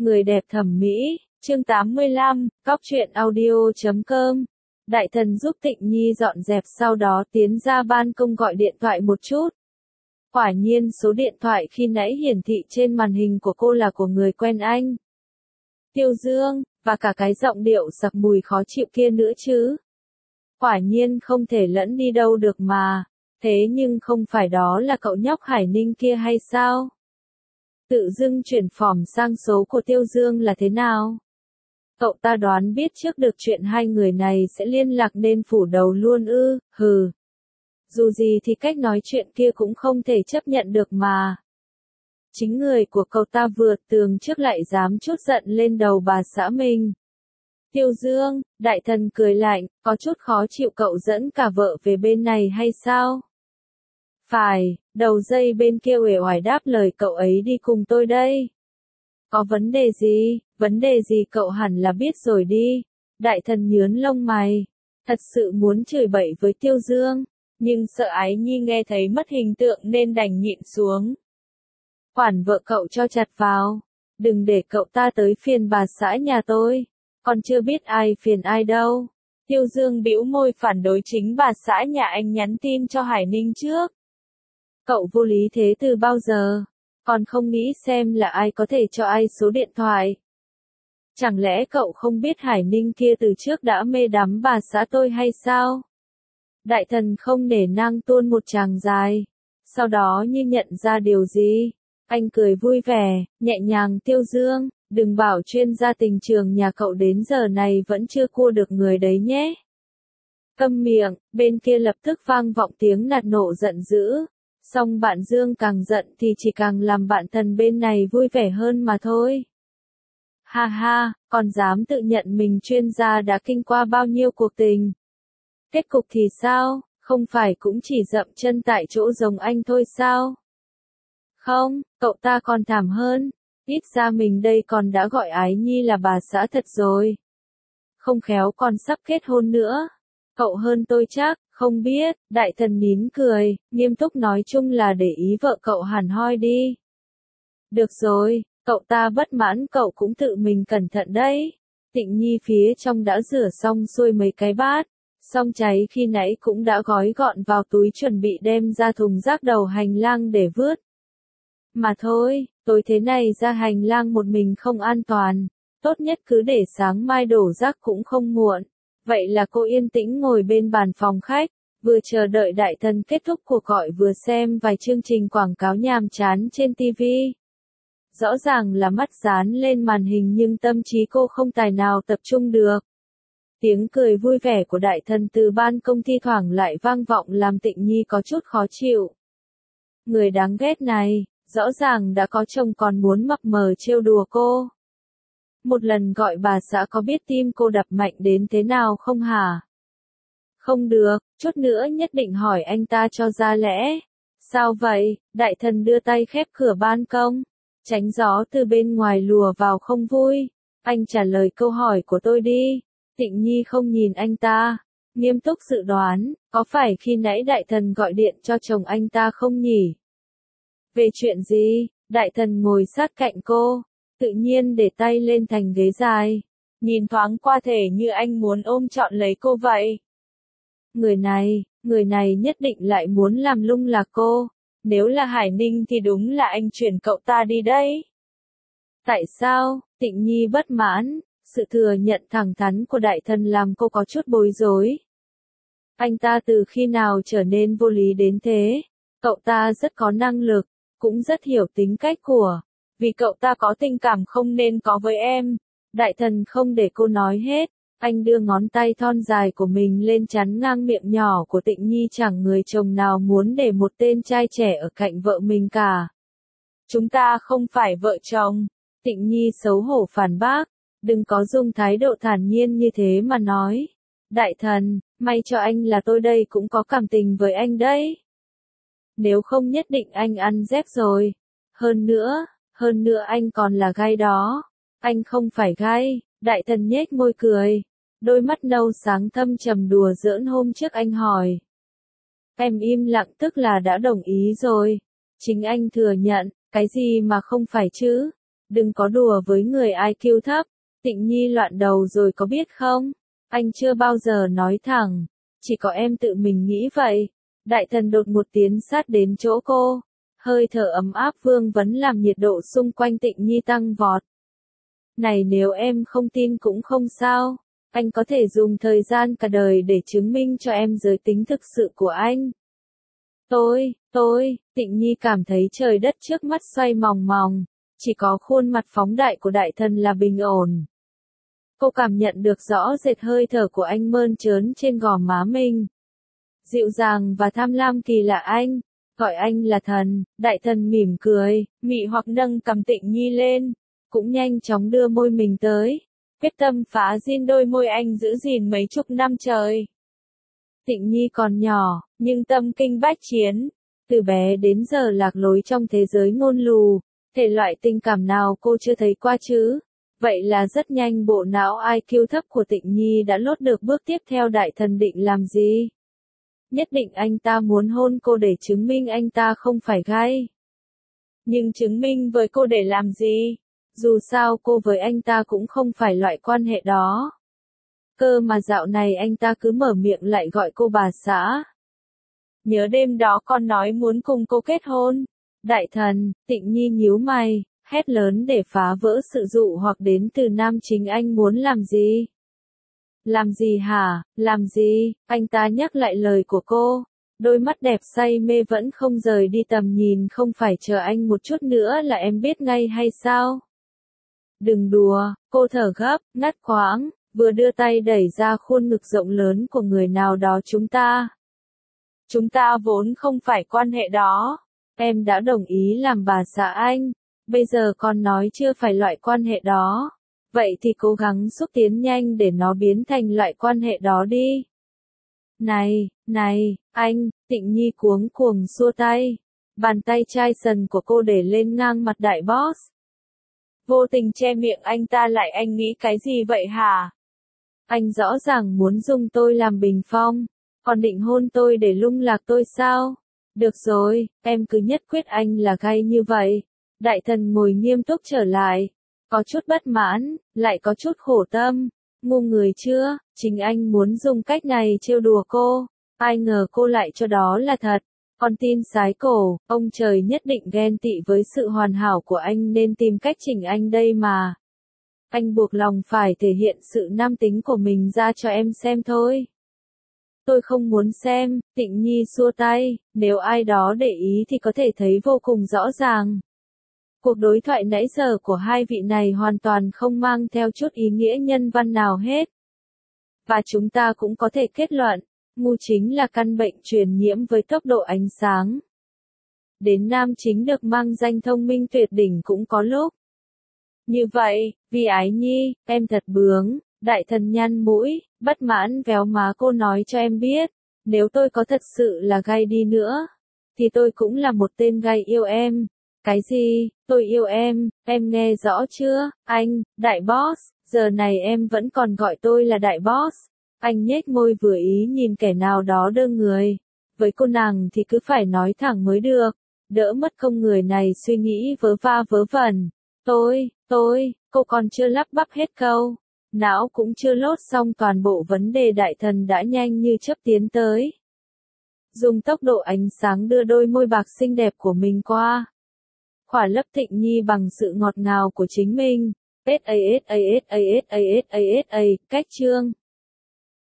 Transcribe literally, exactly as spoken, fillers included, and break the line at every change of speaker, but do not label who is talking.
Người đẹp thẩm mỹ, chương tám mươi lăm, cóc truyện audio chấm com. Đại thần giúp Tịnh Nhi dọn dẹp sau đó tiến ra ban công gọi điện thoại một chút. Quả nhiên số điện thoại khi nãy hiển thị trên màn hình của cô là của người quen anh. Tiêu Dương, và cả cái giọng điệu sặc mùi khó chịu kia nữa chứ. Quả nhiên không thể lẫn đi đâu được mà. Thế nhưng không phải đó là cậu nhóc Hải Ninh kia hay sao? Tự dưng chuyển phỏng sang số của Tiêu Dương là thế nào? Cậu ta đoán biết trước được chuyện hai người này sẽ liên lạc nên phủ đầu luôn ư, hừ. Dù gì thì cách nói chuyện kia cũng không thể chấp nhận được mà. Chính người của cậu ta vượt tường trước lại dám trút giận lên đầu bà xã mình. Tiêu Dương, đại thần cười lạnh, có chút khó chịu cậu dẫn cả vợ về bên này hay sao? Phải, đầu dây bên kia uể oải đáp lời cậu ấy đi cùng tôi đây. Có vấn đề gì, vấn đề gì cậu hẳn là biết rồi đi. Đại thần nhướn lông mày, thật sự muốn chửi bậy với Tiêu Dương, nhưng sợ Ái Nhi nghe thấy mất hình tượng nên đành nhịn xuống. Quản vợ cậu cho chặt vào, đừng để cậu ta tới phiền bà xã nhà tôi, còn chưa biết ai phiền ai đâu. Tiêu Dương bĩu môi phản đối chính bà xã nhà anh nhắn tin cho Hải Ninh trước. Cậu vô lý thế từ bao giờ, còn không nghĩ xem là ai có thể cho ai số điện thoại. Chẳng lẽ cậu không biết Hải Ninh kia từ trước đã mê đắm bà xã tôi hay sao? Đại thần không nể nang tuôn một tràng dài, sau đó như nhận ra điều gì, anh cười vui vẻ, nhẹ nhàng. Tiêu Dương, đừng bảo chuyên gia tình trường nhà cậu đến giờ này vẫn chưa cua được người đấy nhé. Câm miệng, bên kia lập tức vang vọng tiếng nạt nộ giận dữ. Song bạn Dương càng giận thì chỉ càng làm bạn thần bên này vui vẻ hơn mà thôi. Ha ha, còn dám tự nhận mình chuyên gia đã kinh qua bao nhiêu cuộc tình. Kết cục thì sao, không phải cũng chỉ dậm chân tại chỗ giống anh thôi sao? Không, cậu ta còn thảm hơn, ít ra mình đây còn đã gọi Ái Nhi là bà xã thật rồi. Không khéo còn sắp kết hôn nữa. Cậu hơn tôi chắc, không biết, đại thần nín cười, nghiêm túc nói chung là để ý vợ cậu hẳn hoi đi. Được rồi, cậu ta bất mãn cậu cũng tự mình cẩn thận đấy. Tịnh Nhi phía trong đã rửa xong xuôi mấy cái bát, xong cháy khi nãy cũng đã gói gọn vào túi chuẩn bị đem ra thùng rác đầu hành lang để vứt. Mà thôi, tối thế này ra hành lang một mình không an toàn, tốt nhất cứ để sáng mai đổ rác cũng không muộn. Vậy là cô yên tĩnh ngồi bên bàn phòng khách, vừa chờ đợi đại thần kết thúc cuộc gọi vừa xem vài chương trình quảng cáo nhàm chán trên ti vi. Rõ ràng là mắt dán lên màn hình nhưng tâm trí cô không tài nào tập trung được. Tiếng cười vui vẻ của đại thần từ ban công thi thoảng lại vang vọng làm Tịnh Nhi có chút khó chịu. Người đáng ghét này, rõ ràng đã có chồng còn muốn mập mờ trêu đùa cô. Một lần gọi bà xã có biết tim cô đập mạnh đến thế nào không hả? Không được, chút nữa nhất định hỏi anh ta cho ra lẽ. Sao vậy? Đại thần đưa tay khép cửa ban công, tránh gió từ bên ngoài lùa vào không vui. Anh trả lời câu hỏi của tôi đi. Tịnh Nhi không nhìn anh ta, nghiêm túc dự đoán, có phải khi nãy đại thần gọi điện cho chồng anh ta không nhỉ? Về chuyện gì? Đại thần ngồi sát cạnh cô, tự nhiên để tay lên thành ghế dài, nhìn thoáng qua thể như anh muốn ôm trọn lấy cô vậy. Người này, người này nhất định lại muốn làm lung lạc cô, nếu là Hải Ninh thì đúng là anh chuyển cậu ta đi đấy. Tại sao? Tịnh Nhi bất mãn, sự thừa nhận thẳng thắn của đại thần làm cô có chút bối rối. Anh ta từ khi nào trở nên vô lý đến thế? Cậu ta rất có năng lực, cũng rất hiểu tính cách của. Vì cậu ta có tình cảm không nên có với em. Đại thần không để cô nói hết, anh đưa ngón tay thon dài của mình lên chắn ngang miệng nhỏ của Tịnh Nhi. Chẳng người chồng nào muốn để một tên trai trẻ ở cạnh vợ mình cả. Chúng ta không phải vợ chồng. Tịnh Nhi xấu hổ phản bác, đừng có dùng thái độ thản nhiên như thế mà nói. Đại thần, may cho anh là tôi đây cũng có cảm tình với anh đấy. Nếu không nhất định anh ăn dép rồi. Hơn nữa, hơn nữa anh còn là gai đó. Anh không phải gai. Đại thần nhếch môi cười, đôi mắt nâu sáng thâm trầm đùa giỡn. Hôm trước anh hỏi. Em im lặng tức là đã đồng ý rồi. Chính anh thừa nhận, cái gì mà không phải chứ? Đừng có đùa với người i kiu thấp. Tịnh Nhi loạn đầu rồi có biết không? Anh chưa bao giờ nói thẳng. Chỉ có em tự mình nghĩ vậy. Đại thần đột một tiến sát đến chỗ cô. Hơi thở ấm áp vương vấn làm nhiệt độ xung quanh Tịnh Nhi tăng vọt. Này nếu em không tin cũng không sao. Anh có thể dùng thời gian cả đời để chứng minh cho em giới tính thực sự của anh. Tôi, tôi, Tịnh Nhi cảm thấy trời đất trước mắt xoay mòng mòng. Chỉ có khuôn mặt phóng đại của đại thần là bình ổn. Cô cảm nhận được rõ rệt hơi thở của anh mơn trớn trên gò má mình. Dịu dàng và tham lam kỳ lạ anh. Gọi anh là thần, đại thần mỉm cười, mị hoặc nâng cầm Tịnh Nhi lên. Cũng nhanh chóng đưa môi mình tới. Quyết tâm phá diên đôi môi anh giữ gìn mấy chục năm trời. Tịnh Nhi còn nhỏ, nhưng tâm kinh bách chiến. Từ bé đến giờ lạc lối trong thế giới ngôn lù. Thể loại tình cảm nào cô chưa thấy qua chứ? Vậy là rất nhanh bộ não i kiu thấp của Tịnh Nhi đã lốt được bước tiếp theo đại thần định làm gì? Nhất định anh ta muốn hôn cô để chứng minh anh ta không phải gay. Nhưng chứng minh với cô để làm gì? Dù sao cô với anh ta cũng không phải loại quan hệ đó. Cơ mà dạo này anh ta cứ mở miệng lại gọi cô bà xã. Nhớ đêm đó con nói muốn cùng cô kết hôn. Đại thần, Tịnh Nhi nhíu mày, hét lớn để phá vỡ sự dụ hoặc đến từ nam chính anh muốn làm gì? Làm gì hả, làm gì? Anh ta nhắc lại lời của cô. Đôi mắt đẹp say mê vẫn không rời đi tầm nhìn không phải chờ anh một chút nữa là em biết ngay hay sao? Đừng đùa, cô thở gấp, ngắt quãng, vừa đưa tay đẩy ra khuôn ngực rộng lớn của người nào đó chúng ta. Chúng ta vốn không phải quan hệ đó. Em đã đồng ý làm bà xã anh. Bây giờ con nói chưa phải loại quan hệ đó. Vậy thì cố gắng xúc tiến nhanh để nó biến thành loại quan hệ đó đi. Này, này, anh, Tịnh Nhi cuống cuồng xua tay. Bàn tay chai sần của cô để lên ngang mặt đại boss. Vô tình che miệng anh ta lại anh nghĩ cái gì vậy hả? Anh rõ ràng muốn dùng tôi làm bình phong. Còn định hôn tôi để lung lạc tôi sao? Được rồi, em cứ nhất quyết anh là gay như vậy. Đại thần ngồi nghiêm túc trở lại. Có chút bất mãn, lại có chút khổ tâm. Ngu người chưa, chính anh muốn dùng cách này trêu đùa cô. Ai ngờ cô lại cho đó là thật. Con tin sái cổ, ông trời nhất định ghen tị với sự hoàn hảo của anh nên tìm cách chỉnh anh đây mà. Anh buộc lòng phải thể hiện sự nam tính của mình ra cho em xem thôi. Tôi không muốn xem, Tịnh Nhi xua tay, nếu ai đó để ý thì có thể thấy vô cùng rõ ràng. Cuộc đối thoại nãy giờ của hai vị này hoàn toàn không mang theo chút ý nghĩa nhân văn nào hết. Và chúng ta cũng có thể kết luận, ngu chính là căn bệnh truyền nhiễm với tốc độ ánh sáng. Đến nam chính được mang danh thông minh tuyệt đỉnh cũng có lúc. Như vậy, vì ái nhi, em thật bướng, đại thần nhăn mũi, bất mãn véo má cô nói cho em biết, nếu tôi có thật sự là gay đi nữa, thì tôi cũng là một tên gay yêu em. Cái gì, tôi yêu em, em nghe rõ chưa, anh, đại boss, giờ này em vẫn còn gọi tôi là đại boss. Anh nhếch môi vừa ý nhìn kẻ nào đó đơ người. Với cô nàng thì cứ phải nói thẳng mới được, đỡ mất công người này suy nghĩ vớ va vớ vẩn. Tôi, tôi, cô còn chưa lắp bắp hết câu. Não cũng chưa lốt xong toàn bộ vấn đề đại thần đã nhanh như chớp tiến tới. Dùng tốc độ ánh sáng đưa đôi môi bạc xinh đẹp của mình qua. Khỏa lấp Tịnh Nhi bằng sự ngọt ngào của chính mình. S A S A S A S A S A S A, cách chương.